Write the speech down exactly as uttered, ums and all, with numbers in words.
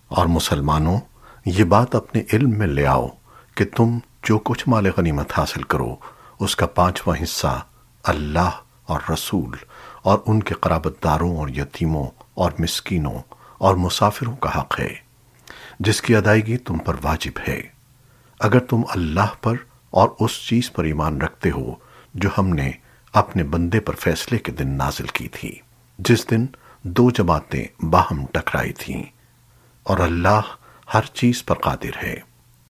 और मुसलमानों, ये बात अपने इल्म में ले आओ कि तुम जो कुछ माल गनीमत हासिल करो उसका पांचवा हिस्सा अल्लाह और रसूल और उनके क़राबतदारों और यतीमों और मिस्कीनों और मुसाफिरों का हक है, जिसकी अदायगी तुम पर वाजिब है, अगर तुम अल्लाह पर और उस चीज़ पर ईमान रखते हो जो हमने अपने बंदे पर फैसले के दिन नाजिल की थी, जिस दिन दो जमातें बाहम टकराई थीं। और अल्लाह हर चीज़ पर कादिर है।